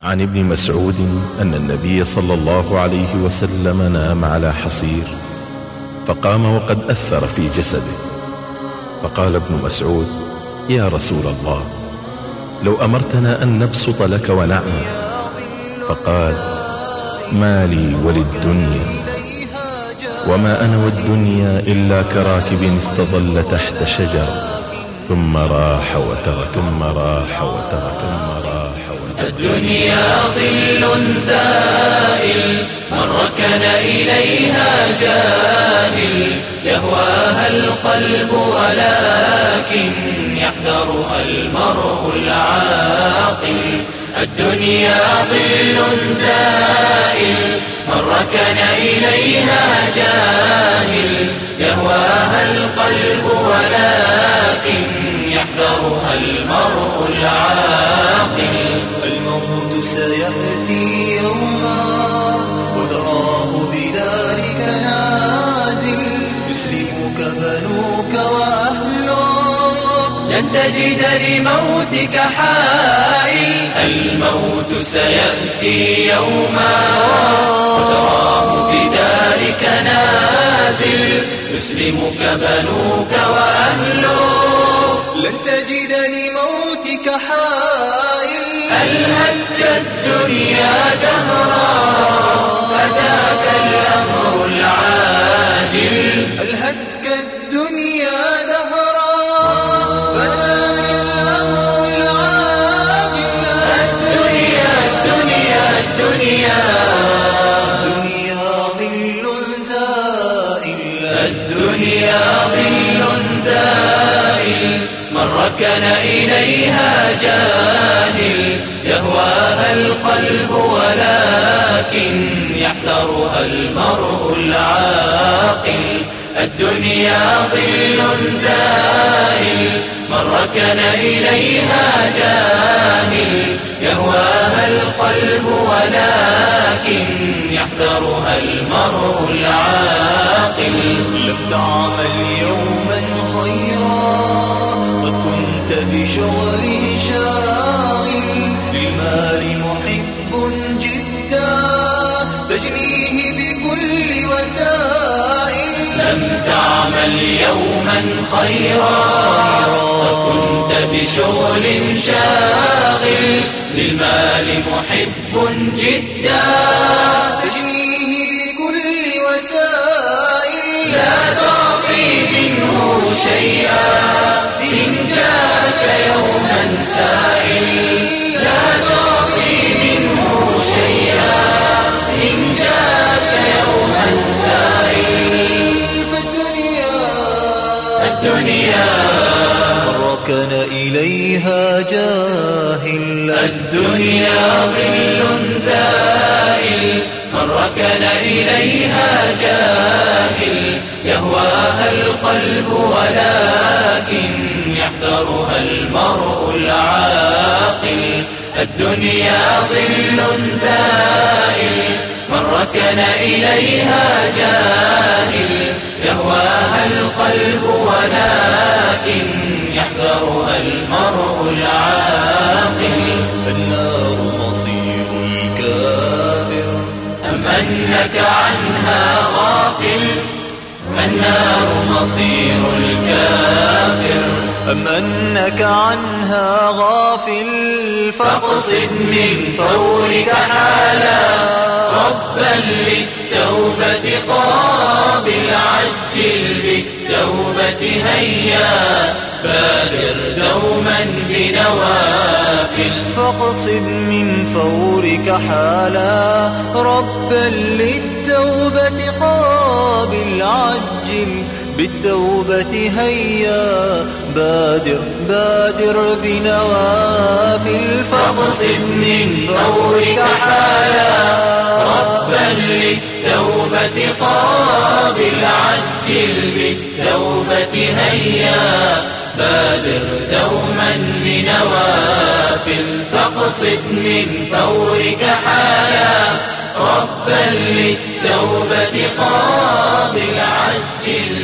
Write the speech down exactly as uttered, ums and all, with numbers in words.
عن ابن مسعود أن النبي صلى الله عليه وسلم نام على حصير فقام وقد أثر في جسده، فقال ابن مسعود: يا رسول الله، لو أمرتنا أن نبسط لك ونعمل. فقال: ما لي وللدنيا، وما أنا والدنيا إلا كراكب استظل تحت شجر ثم راح وترك ثم راح وترك ثم راح وترك. الدنيا ظل زائل، من ركن إليها جاهل، يهواها القلب ولكن يحذرها المرء العاقل. الدنيا ظل زائل، من ركن إليها جاهل، يهواها القلب ولكن يحذرها المرء العاقل. الموت سيأتي يوما وتراه بذلك نازل، يسلمك بنوك وأهلك، لن تجد لموتك حائل. الموت سيأتي يوما وتراه بذلك نازل، يسلمك بنوك وأهلك، لن تجد لموتك حائل. ألهتك الدنيا دهرا فذاك الأمر العاجل. ألهتك الدنيا دهرا فذاك الأمر العاجل. الدنيا الدنيا الدنيا الدنيا ظل زائل. الدنيا ظل زائل، من ركن إليها جاهل، يهواها القلب ولكن يحذرها المرء العاقل. الدنيا ظل زائل، من ركن إليها جاهل، يهواها القلب ولكن يحذرها المرء العاقل. لم تعمل يوما خيرا قد كنت بشغل شاغل، للمال محب جدا تجنيه بكل وسائل. لم تعمل يوما خيرا قد كنت بشغل شاغل، للمال محب جدا تجنيه بكل وسائل. لا تعطي منه شيئا إن جاءك يوما سائل. لا تعطي منه شيئا إن جاءك يوما سائل. فالدنيا الدنيا ركن إليها جاهل. الدنيا ظل زائل، من ركن إليها جاهل، يهواها القلب ولكن يحذرها المرء العاقل. الدنيا ظل زائل، من ركن إليها جاهل، يهواها القلب ولكن يحذرها المرء العاقل. النار مصير الكافر، أم أنك عنها غافل. النار مصير الكافر، أم أنك عنها غافل. فاقصد من فورك حالا ربا للتوبة قابل، عجل بالتوبة هيا بادر دوما بنوافل. فاقصد من فورك حالا ربا للتوبة قابل، عجل بالتوبة هيا بادر بادر بنوافل. فاقصد من فورك حالا ربا للتوبة قابل، عجل بالتوبة هيا بادر دوما بنوافل. فاقصد من فورك حالا ربا للتوبة قابل، عجل